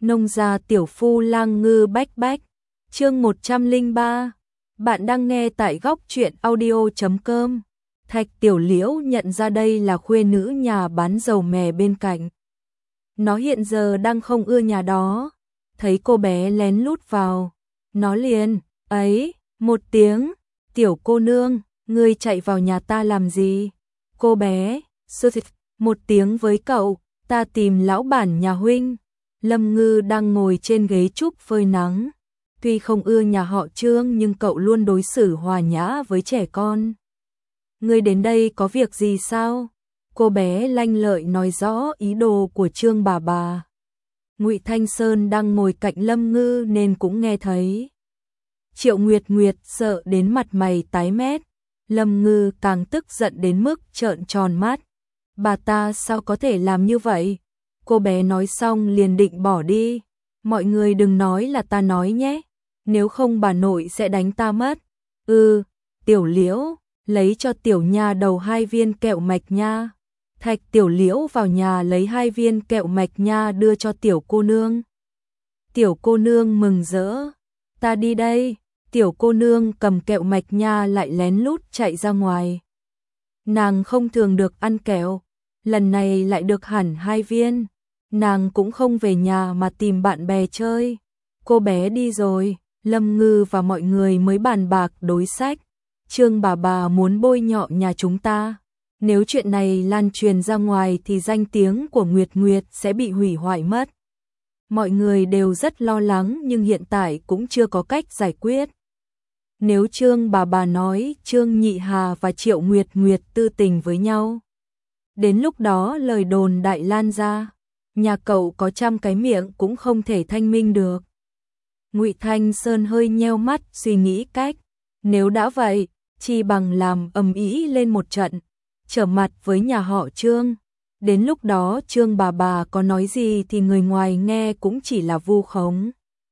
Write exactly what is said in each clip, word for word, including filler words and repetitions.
Nông gia tiểu phu lang ngư bách bách. Chương một trăm lẻ ba. Bạn đang nghe tại góc truyện audio chấm com. Thạch Tiểu Liễu nhận ra đây là khuê nữ nhà bán dầu mè bên cạnh. Nó hiện giờ đang không ưa nhà đó. Thấy cô bé lén lút vào, nó liền, ấy, một tiếng, tiểu cô nương, ngươi chạy vào nhà ta làm gì? Cô bé, sơ thịt, một tiếng với cậu, ta tìm lão bản nhà huynh. Lâm Ngư đang ngồi trên ghế trúc phơi nắng. Tuy không ưa nhà họ Trương nhưng cậu luôn đối xử hòa nhã với trẻ con. Ngươi đến đây có việc gì sao? Cô bé lanh lợi nói rõ ý đồ của Trương bà bà. Ngụy Thanh Sơn đang ngồi cạnh Lâm Ngư nên cũng nghe thấy. Triệu Nguyệt Nguyệt sợ đến mặt mày tái mét. Lâm Ngư càng tức giận đến mức trợn tròn mắt. Bà ta sao có thể làm như vậy? Cô bé nói xong liền định bỏ đi. Mọi người đừng nói là ta nói nhé. Nếu không bà nội sẽ đánh ta mất. Ừ, Tiểu Liễu, lấy cho tiểu nha đầu hai viên kẹo mạch nha. Thạch Tiểu Liễu vào nhà lấy hai viên kẹo mạch nha đưa cho tiểu cô nương. Tiểu cô nương mừng rỡ. Ta đi đây. Tiểu cô nương cầm kẹo mạch nha lại lén lút chạy ra ngoài. Nàng không thường được ăn kẹo. Lần này lại được hẳn hai viên. Nàng cũng không về nhà mà tìm bạn bè chơi. Cô bé đi rồi, Lâm Ngư và mọi người mới bàn bạc đối sách. Trương bà bà muốn bôi nhọ nhà chúng ta. Nếu chuyện này lan truyền ra ngoài thì danh tiếng của Nguyệt Nguyệt sẽ bị hủy hoại mất. Mọi người đều rất lo lắng nhưng hiện tại cũng chưa có cách giải quyết. Nếu Trương bà bà nói Trương Nhị Hà và Triệu Nguyệt Nguyệt tư tình với nhau, đến lúc đó lời đồn đại lan ra, nhà cậu có trăm cái miệng cũng không thể thanh minh được. Ngụy Thanh Sơn hơi nheo mắt suy nghĩ cách, nếu đã vậy, chi bằng làm ầm ĩ lên một trận, trở mặt với nhà họ Trương. Đến lúc đó Trương bà bà có nói gì thì người ngoài nghe cũng chỉ là vu khống.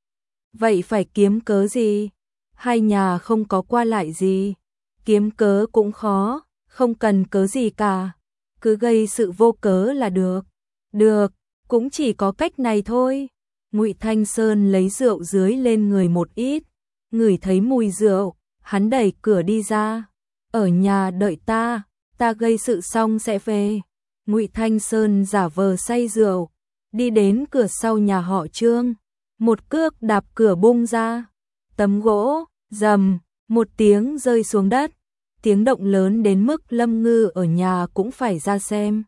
Vậy phải kiếm cớ gì? Hai nhà không có qua lại gì, kiếm cớ cũng khó, không cần cớ gì cả, cứ gây sự vô cớ là được. Được, cũng chỉ có cách này thôi. Ngụy Thanh Sơn lấy rượu dưới lên người một ít, ngửi thấy mùi rượu, hắn đẩy cửa đi ra. Ở nhà đợi ta, ta gây sự xong sẽ về. Ngụy Thanh Sơn giả vờ say rượu, đi đến cửa sau nhà họ Trương, một cước đạp cửa bung ra. Tấm gỗ, rầm, một tiếng rơi xuống đất, tiếng động lớn đến mức Lâm Ngư ở nhà cũng phải ra xem.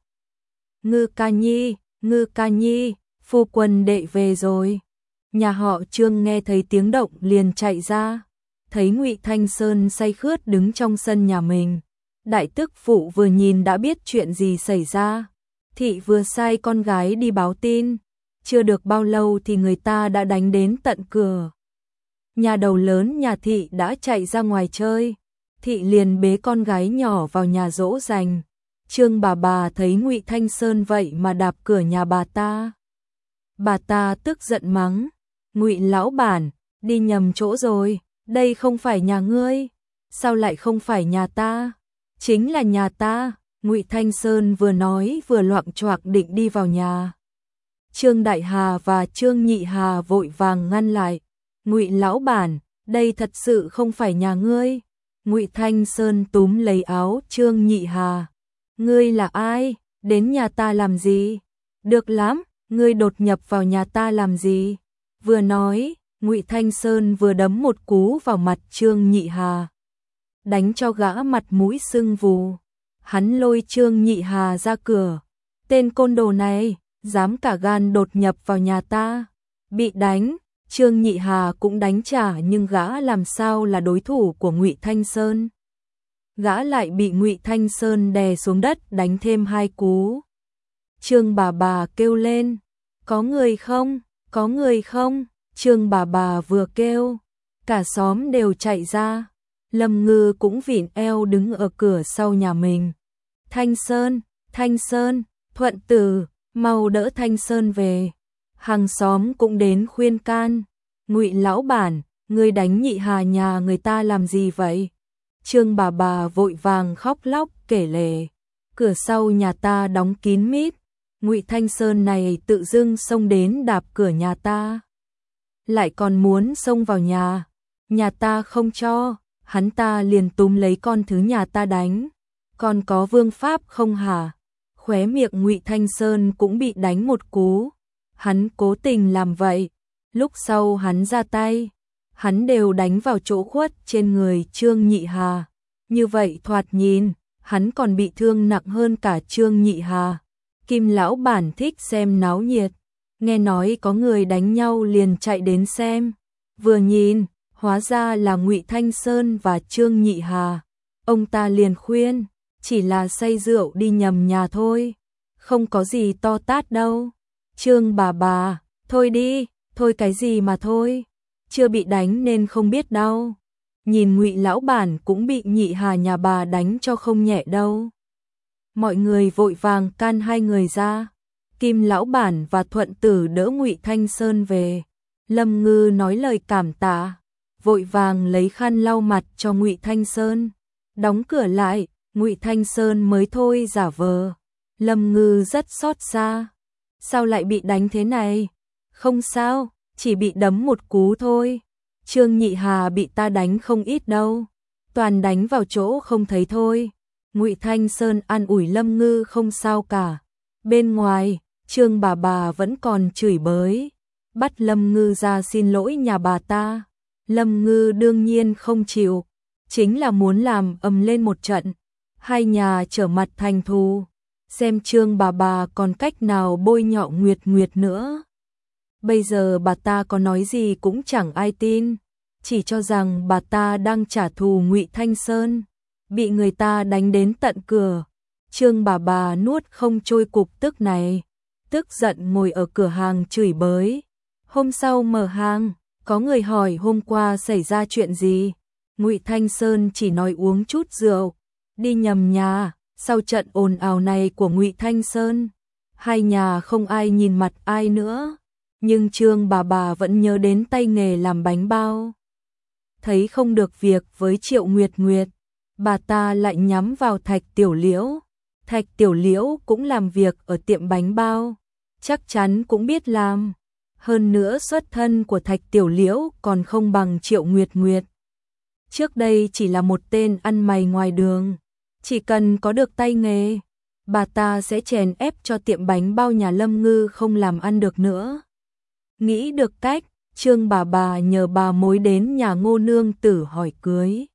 Ngư ca nhi, Ngư ca nhi, phu quân đệ về rồi. Nhà họ Trương nghe thấy tiếng động liền chạy ra, thấy Ngụy Thanh Sơn say khướt đứng trong sân nhà mình. Đại tức phụ vừa nhìn đã biết chuyện gì xảy ra. Thị vừa sai con gái đi báo tin, chưa được bao lâu thì người ta đã đánh đến tận cửa. Nhà đầu lớn nhà thị đã chạy ra ngoài chơi, thị liền bế con gái nhỏ vào nhà dỗ dành. Trương bà bà thấy Ngụy Thanh Sơn vậy mà đạp cửa nhà bà ta. Bà ta tức giận mắng, Ngụy lão bản, đi nhầm chỗ rồi, đây không phải nhà ngươi. Sao lại không phải nhà ta? Chính là nhà ta. Ngụy Thanh Sơn vừa nói vừa loạng choạng định đi vào nhà. Trương Đại Hà và Trương Nhị Hà vội vàng ngăn lại. Ngụy lão bản, đây thật sự không phải nhà ngươi. Ngụy Thanh Sơn túm lấy áo Trương Nhị Hà. Ngươi là ai? Đến nhà ta làm gì? Được lắm, ngươi đột nhập vào nhà ta làm gì? Vừa nói, Ngụy Thanh Sơn vừa đấm một cú vào mặt Trương Nhị Hà, đánh cho gã mặt mũi sưng vù. Hắn lôi Trương Nhị Hà ra cửa. Tên côn đồ này, dám cả gan đột nhập vào nhà ta. Bị đánh, Trương Nhị Hà cũng đánh trả nhưng gã làm sao là đối thủ của Ngụy Thanh Sơn. Gã lại bị Ngụy Thanh Sơn đè xuống đất đánh thêm hai cú. Trương bà bà kêu lên, có người không, có người không? Trương bà bà vừa kêu, cả xóm đều chạy ra. Lâm Ngư cũng vịn eo đứng ở cửa sau nhà mình. Thanh Sơn, Thanh Sơn, Thuận Tử, mau đỡ Thanh Sơn về. Hàng xóm cũng đến khuyên can. Ngụy lão bản, ngươi đánh Nhị Hà nhà người ta làm gì vậy? Trương bà bà vội vàng khóc lóc kể lể. Cửa sau nhà ta đóng kín mít. Ngụy Thanh Sơn này tự dưng xông đến đạp cửa nhà ta, lại còn muốn xông vào nhà, nhà ta không cho, hắn ta liền túm lấy con thứ nhà ta đánh, còn có vương pháp không hả? Khóe miệng Ngụy Thanh Sơn cũng bị đánh một cú, hắn cố tình làm vậy, lúc sau hắn ra tay, hắn đều đánh vào chỗ khuất trên người Trương Nhị Hà, như vậy thoạt nhìn, hắn còn bị thương nặng hơn cả Trương Nhị Hà. Kim lão bản thích xem náo nhiệt, nghe nói có người đánh nhau liền chạy đến xem, vừa nhìn, hóa ra là Ngụy Thanh Sơn và Trương Nhị Hà. Ông ta liền khuyên, chỉ là say rượu đi nhầm nhà thôi, không có gì to tát đâu. Trương bà bà, thôi đi, thôi cái gì mà thôi, chưa bị đánh nên không biết đâu. Nhìn Ngụy lão bản cũng bị Nhị Hà nhà bà đánh cho không nhẹ đâu. Mọi người vội vàng can hai người ra. Kim lão bản và Thuận Tử đỡ Ngụy Thanh Sơn về. Lâm Ngư nói lời cảm tạ, vội vàng lấy khăn lau mặt cho Ngụy Thanh Sơn, đóng cửa lại, Ngụy Thanh Sơn mới thôi giả vờ. Lâm Ngư rất xót xa, sao lại bị đánh thế này? Không sao, chỉ bị đấm một cú thôi. Trương Nhị Hà bị ta đánh không ít đâu, toàn đánh vào chỗ không thấy thôi. Ngụy Thanh Sơn an ủi Lâm Ngư không sao cả. Bên ngoài, Trương bà bà vẫn còn chửi bới, bắt Lâm Ngư ra xin lỗi nhà bà ta. Lâm Ngư đương nhiên không chịu, chính là muốn làm ầm lên một trận, hai nhà trở mặt thành thù, xem Trương bà bà còn cách nào bôi nhọ Nguyệt Nguyệt nữa. Bây giờ bà ta có nói gì cũng chẳng ai tin, chỉ cho rằng bà ta đang trả thù Ngụy Thanh Sơn, bị người ta đánh đến tận cửa. Trương bà bà nuốt không trôi cục tức này, tức giận ngồi ở cửa hàng chửi bới. Hôm sau mở hàng, có người hỏi hôm qua xảy ra chuyện gì. Ngụy Thanh Sơn chỉ nói uống chút rượu, đi nhầm nhà. Sau trận ồn ào này của Ngụy Thanh Sơn, hai nhà không ai nhìn mặt ai nữa, nhưng Trương bà bà vẫn nhớ đến tay nghề làm bánh bao. Thấy không được việc với Triệu Nguyệt Nguyệt, bà ta lại nhắm vào Thạch Tiểu Liễu. Thạch Tiểu Liễu cũng làm việc ở tiệm bánh bao, chắc chắn cũng biết làm. Hơn nữa xuất thân của Thạch Tiểu Liễu còn không bằng Triệu Nguyệt Nguyệt. Trước đây chỉ là một tên ăn mày ngoài đường, chỉ cần có được tay nghề, bà ta sẽ chèn ép cho tiệm bánh bao nhà Lâm Ngư không làm ăn được nữa. Nghĩ được cách, Trương bà bà nhờ bà mối đến nhà Ngô nương tử hỏi cưới.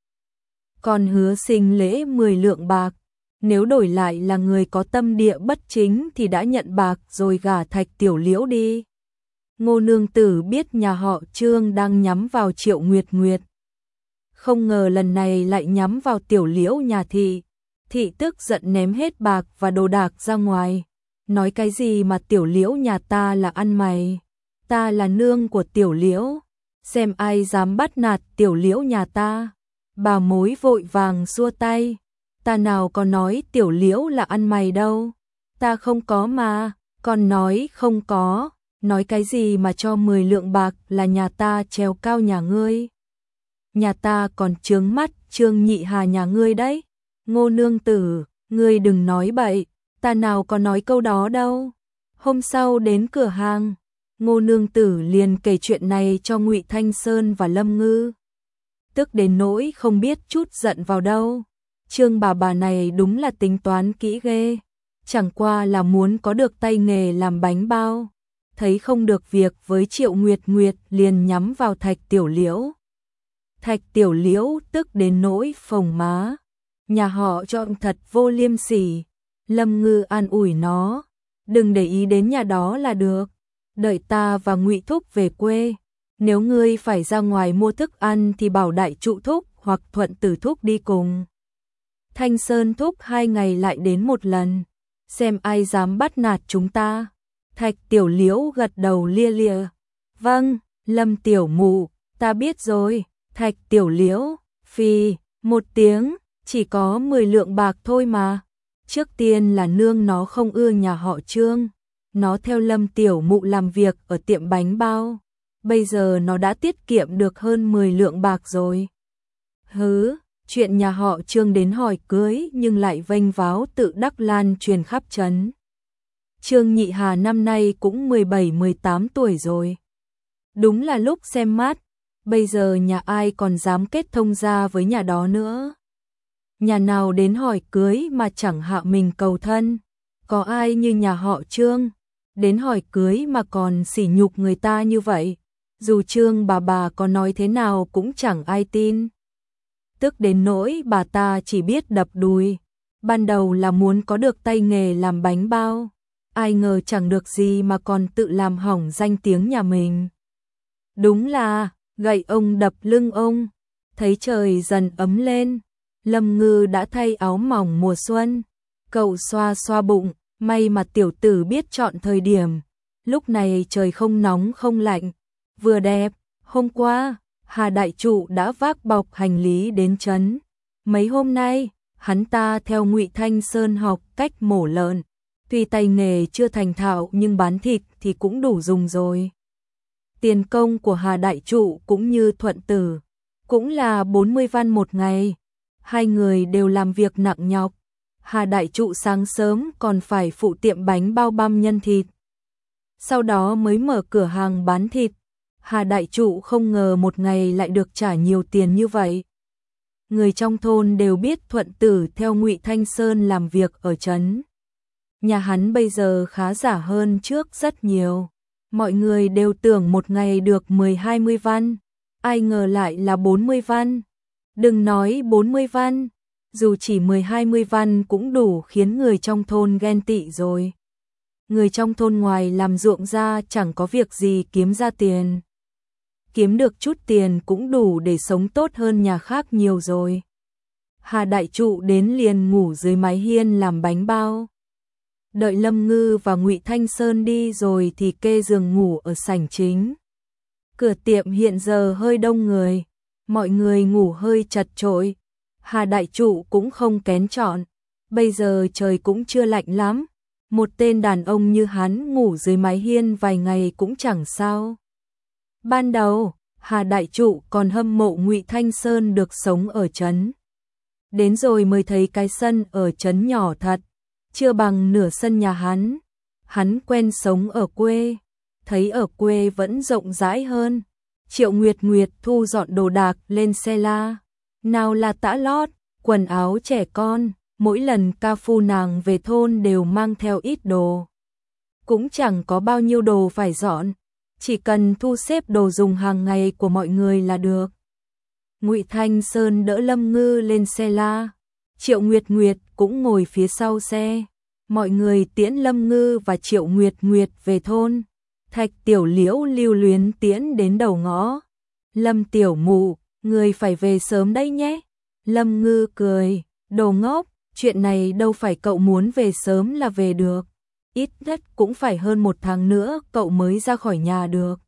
Còn hứa sinh lễ mười lượng bạc, nếu đổi lại là người có tâm địa bất chính thì đã nhận bạc rồi gả Thạch Tiểu Liễu đi. Ngô nương tử biết nhà họ Trương đang nhắm vào Triệu Nguyệt Nguyệt, không ngờ lần này lại nhắm vào Tiểu Liễu nhà thị. Thị tức giận ném hết bạc và đồ đạc ra ngoài, nói cái gì mà Tiểu Liễu nhà ta là ăn mày, ta là nương của Tiểu Liễu, xem ai dám bắt nạt Tiểu Liễu nhà ta. Bà mối vội vàng xua tay, ta nào có nói Tiểu Liễu là ăn mày đâu, ta không có mà, còn nói không có, nói cái gì mà cho mười lượng bạc là nhà ta trèo cao nhà ngươi. Nhà ta còn chướng mắt Trương Nhị Hà nhà ngươi đấy. Ngô nương tử, ngươi đừng nói bậy, ta nào có nói câu đó đâu. Hôm sau đến cửa hàng, Ngô nương tử liền kể chuyện này cho Ngụy Thanh Sơn và Lâm Ngư. Tức đến nỗi không biết chút giận vào đâu. Trương bà bà này đúng là tính toán kỹ ghê, chẳng qua là muốn có được tay nghề làm bánh bao. Thấy không được việc với Triệu Nguyệt Nguyệt liền nhắm vào Thạch Tiểu Liễu. Thạch Tiểu Liễu tức đến nỗi phồng má. Nhà họ chọn thật vô liêm sỉ. Lâm Ngư an ủi nó, đừng để ý đến nhà đó là được, đợi ta và Ngụy Thúc về quê, nếu ngươi phải ra ngoài mua thức ăn thì bảo Đại Trụ Thúc hoặc Thuận Tử Thúc đi cùng. Thanh Sơn Thúc hai ngày lại đến một lần, xem ai dám bắt nạt chúng ta. Thạch Tiểu Liễu gật đầu lia lịa, vâng, Lâm tiểu mụ, ta biết rồi. Thạch Tiểu Liễu phì một tiếng, chỉ có mười lượng bạc thôi mà. Trước tiên là nương nó không ưa nhà họ Trương, nó theo Lâm tiểu mụ làm việc ở tiệm bánh bao, bây giờ nó đã tiết kiệm được hơn mười lượng bạc rồi. Hứ, chuyện nhà họ Trương đến hỏi cưới nhưng lại vênh váo tự đắc lan truyền khắp trấn. Trương Nhị Hà năm nay cũng mười bảy mười tám tuổi rồi. Đúng là lúc xem mát, bây giờ nhà ai còn dám kết thông gia với nhà đó nữa. Nhà nào đến hỏi cưới mà chẳng hạ mình cầu thân, có ai như nhà họ Trương, đến hỏi cưới mà còn sỉ nhục người ta như vậy, dù Trương bà bà có nói thế nào cũng chẳng ai tin. Tức đến nỗi bà ta chỉ biết đập đùi, ban đầu là muốn có được tay nghề làm bánh bao, ai ngờ chẳng được gì mà còn tự làm hỏng danh tiếng nhà mình. Đúng là gậy ông đập lưng ông. Thấy trời dần ấm lên, Lâm Ngư đã thay áo mỏng mùa xuân, cậu xoa xoa bụng, may mà tiểu tử biết chọn thời điểm, lúc này trời không nóng không lạnh, vừa đẹp. Hôm qua, Hà Đại Trụ đã vác bọc hành lý đến trấn. Mấy hôm nay, hắn ta theo Ngụy Thanh Sơn học cách mổ lợn, tuy tay nghề chưa thành thạo nhưng bán thịt thì cũng đủ dùng rồi. Tiền công của Hà Đại Trụ cũng như Thuận Tử, cũng là bốn mươi văn một ngày. Hai người đều làm việc nặng nhọc. Hà Đại Trụ sáng sớm còn phải phụ tiệm bánh bao băm nhân thịt, sau đó mới mở cửa hàng bán thịt. Hà Đại Trụ không ngờ một ngày lại được trả nhiều tiền như vậy. Người trong thôn đều biết Thuận Tử theo Ngụy Thanh Sơn làm việc ở trấn. Nhà hắn bây giờ khá giả hơn trước rất nhiều. Mọi người đều tưởng một ngày được mười hai mươi văn, ai ngờ lại là bốn mươi văn. Đừng nói bốn mươi văn, dù chỉ mười hai mươi văn cũng đủ khiến người trong thôn ghen tị rồi. Người trong thôn ngoài làm ruộng ra chẳng có việc gì kiếm ra tiền. Kiếm được chút tiền cũng đủ để sống tốt hơn nhà khác nhiều rồi. Hà Đại Trụ đến liền ngủ dưới mái hiên làm bánh bao. Đợi Lâm Ngư và Ngụy Thanh Sơn đi rồi thì kê giường ngủ ở sảnh chính. Cửa tiệm hiện giờ hơi đông người, mọi người ngủ hơi chật chội. Hà Đại Trụ cũng không kén chọn, bây giờ trời cũng chưa lạnh lắm, một tên đàn ông như hắn ngủ dưới mái hiên vài ngày cũng chẳng sao. Ban đầu, Hà Đại Trụ còn hâm mộ Ngụy Thanh Sơn được sống ở trấn. Đến rồi mới thấy cái sân ở trấn nhỏ thật, chưa bằng nửa sân nhà hắn. Hắn quen sống ở quê, thấy ở quê vẫn rộng rãi hơn. Triệu Nguyệt Nguyệt thu dọn đồ đạc lên xe la, nào là tã lót, quần áo trẻ con, mỗi lần ca phu nàng về thôn đều mang theo ít đồ. Cũng chẳng có bao nhiêu đồ phải dọn, chỉ cần thu xếp đồ dùng hàng ngày của mọi người là được. Ngụy Thanh Sơn đỡ Lâm Ngư lên xe la, Triệu Nguyệt Nguyệt cũng ngồi phía sau xe. Mọi người tiễn Lâm Ngư và Triệu Nguyệt Nguyệt về thôn. Thạch Tiểu Liễu lưu luyến tiễn đến đầu ngõ. Lâm tiểu mụ, người phải về sớm đấy nhé. Lâm Ngư cười, đồ ngốc, chuyện này đâu phải cậu muốn về sớm là về được. Ít nhất cũng phải hơn một tháng nữa cậu mới ra khỏi nhà được.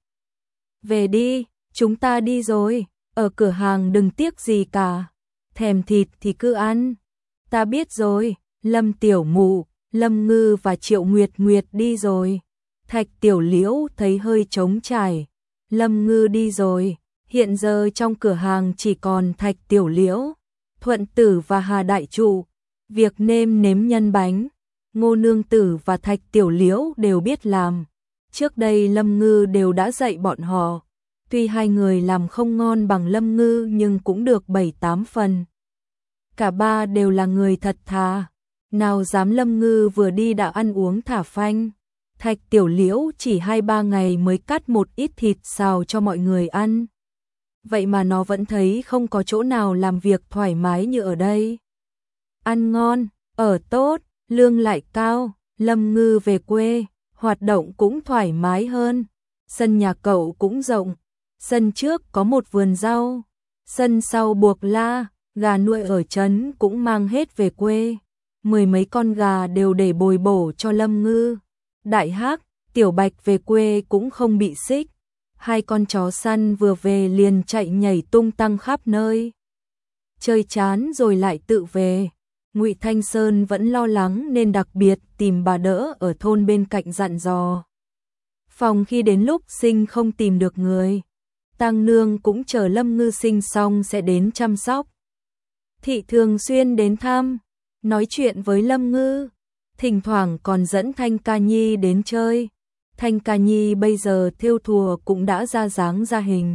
Về đi, chúng ta đi rồi, ở cửa hàng đừng tiếc gì cả. Thèm thịt thì cứ ăn. Ta biết rồi, Lâm tiểu mụ, Lâm Ngư và Triệu Nguyệt Nguyệt đi rồi. Thạch Tiểu Liễu thấy hơi trống trải. Lâm Ngư đi rồi, hiện giờ trong cửa hàng chỉ còn Thạch Tiểu Liễu, Thuận Tử và Hà Đại Trụ. Việc nêm nếm nhân bánh, Ngô Nương Tử và Thạch Tiểu Liễu đều biết làm. Trước đây Lâm Ngư đều đã dạy bọn họ. Tuy hai người làm không ngon bằng Lâm Ngư nhưng cũng được bảy tám phần. Cả ba đều là người thật thà, nào dám Lâm Ngư vừa đi đã ăn uống thả phanh. Thạch Tiểu Liễu chỉ hai ba ngày mới cắt một ít thịt xào cho mọi người ăn. Vậy mà nó vẫn thấy không có chỗ nào làm việc thoải mái như ở đây. Ăn ngon, ở tốt, lương lại cao. Lâm Ngư về quê, hoạt động cũng thoải mái hơn. Sân nhà cậu cũng rộng, sân trước có một vườn rau, sân sau buộc la, gà nuôi ở trấn cũng mang hết về quê. Mười mấy con gà đều để bồi bổ cho Lâm Ngư. Đại Hắc, Tiểu Bạch về quê cũng không bị xích. Hai con chó săn vừa về liền chạy nhảy tung tăng khắp nơi. Chơi chán rồi lại tự về. Ngụy Thanh Sơn vẫn lo lắng nên đặc biệt tìm bà đỡ ở thôn bên cạnh dặn dò. Phòng khi đến lúc sinh không tìm được người, Tang Nương cũng chờ Lâm Ngư sinh xong sẽ đến chăm sóc. Thị thường xuyên đến thăm, nói chuyện với Lâm Ngư. thỉnh thoảng còn dẫn Thanh Ca Nhi đến chơi. Thanh Ca Nhi bây giờ thêu thùa cũng đã ra dáng ra hình.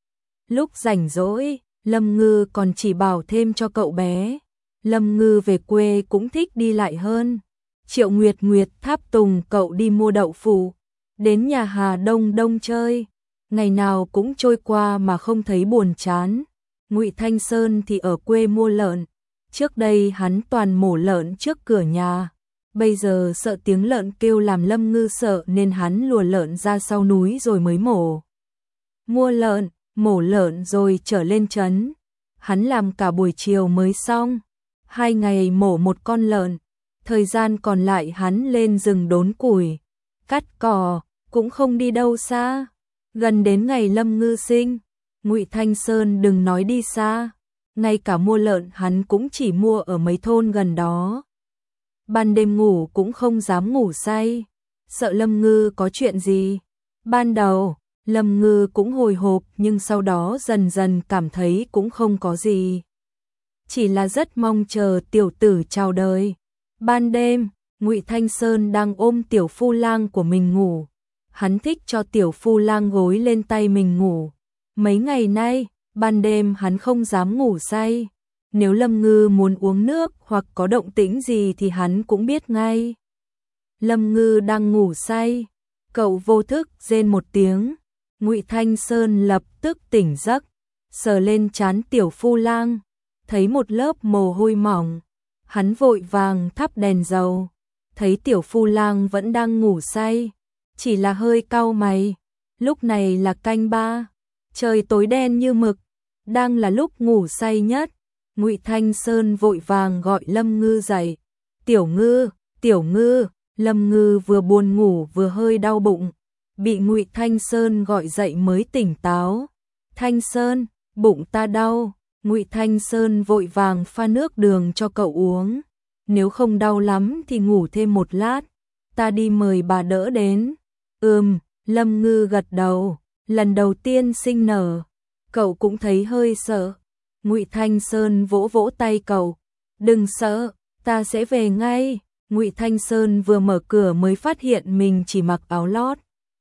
Lúc rảnh rỗi, Lâm Ngư còn chỉ bảo thêm cho cậu bé. Lâm Ngư về quê cũng thích đi lại hơn. Triệu Nguyệt Nguyệt tháp tùng cậu đi mua đậu phụ, đến nhà Hà Đông Đông chơi. Ngày nào cũng trôi qua mà không thấy buồn chán. Ngụy Thanh Sơn thì ở quê mua lợn. Trước đây hắn toàn mổ lợn trước cửa nhà. Bây giờ sợ tiếng lợn kêu làm Lâm Ngư sợ nên hắn lùa lợn ra sau núi rồi mới mổ. Mua lợn, mổ lợn rồi trở lên trấn. Hắn làm cả buổi chiều mới xong. Hai ngày mổ một con lợn. Thời gian còn lại hắn lên rừng đốn củi, cắt cỏ, cũng không đi đâu xa. Gần đến ngày Lâm Ngư sinh, Ngụy Thanh Sơn đừng nói đi xa, ngay cả mua lợn hắn cũng chỉ mua ở mấy thôn gần đó. Ban đêm ngủ cũng không dám ngủ say, sợ Lâm Ngư có chuyện gì. Ban đầu, Lâm Ngư cũng hồi hộp nhưng sau đó dần dần cảm thấy cũng không có gì. Chỉ là rất mong chờ tiểu tử chào đời. Ban đêm, Ngụy Thanh Sơn đang ôm tiểu phu lang của mình ngủ. Hắn thích cho tiểu phu lang gối lên tay mình ngủ. Mấy ngày nay, ban đêm hắn không dám ngủ say. Nếu Lâm Ngư muốn uống nước hoặc có động tĩnh gì thì hắn cũng biết ngay. Lâm Ngư đang ngủ say, cậu vô thức rên một tiếng. Ngụy Thanh Sơn lập tức tỉnh giấc, sờ lên trán tiểu phu lang, thấy một lớp mồ hôi mỏng. Hắn vội vàng thắp đèn dầu, thấy tiểu phu lang vẫn đang ngủ say, chỉ là hơi cau mày. Lúc này là canh ba, trời tối đen như mực, đang là lúc ngủ say nhất. Ngụy Thanh Sơn vội vàng gọi Lâm Ngư dậy. Tiểu Ngư, Tiểu Ngư. Lâm Ngư vừa buồn ngủ vừa hơi đau bụng, bị Ngụy Thanh Sơn gọi dậy mới tỉnh táo. Thanh Sơn, bụng ta đau. Ngụy Thanh Sơn vội vàng pha nước đường cho cậu uống. Nếu không đau lắm thì ngủ thêm một lát, ta đi mời bà đỡ đến. Ừm, Lâm Ngư gật đầu, lần đầu tiên sinh nở, cậu cũng thấy hơi sợ. Ngụy Thanh Sơn vỗ vỗ tay cậu, đừng sợ, ta sẽ về ngay. Ngụy Thanh Sơn vừa mở cửa mới phát hiện mình chỉ mặc áo lót,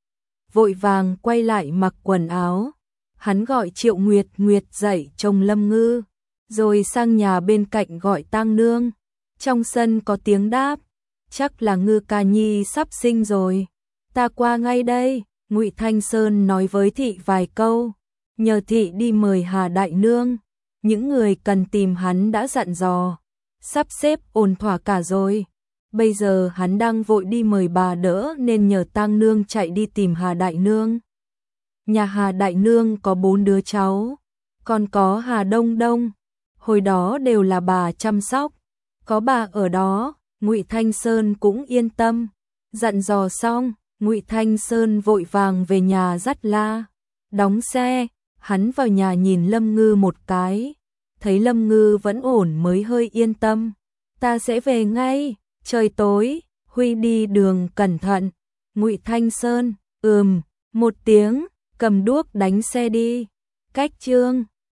vội vàng quay lại mặc quần áo. Hắn gọi Triệu Nguyệt Nguyệt dậy trông Lâm Ngư, rồi sang nhà bên cạnh gọi Tang Nương. Trong sân có tiếng đáp, chắc là Ngư Ca Nhi sắp sinh rồi, ta qua ngay đây. Ngụy Thanh Sơn nói với thị vài câu, nhờ thị đi mời Hà Đại Nương. Những người cần tìm hắn đã dặn dò, sắp xếp ổn thỏa cả rồi. Bây giờ hắn đang vội đi mời bà đỡ nên nhờ Tang Nương chạy đi tìm Hà Đại Nương. Nhà Hà Đại Nương có bốn đứa cháu, còn có Hà Đông Đông, hồi đó đều là bà chăm sóc. Có bà ở đó, Ngụy Thanh Sơn cũng yên tâm. Dặn dò xong, Ngụy Thanh Sơn vội vàng về nhà dắt la, đóng xe. Hắn vào nhà nhìn Lâm Ngư một cái, thấy Lâm Ngư vẫn ổn mới hơi yên tâm. Ta sẽ về ngay, trời tối, Huy đi đường cẩn thận. Ngụy Thanh Sơn, ừm, một tiếng, cầm đuốc đánh xe đi. Cách chương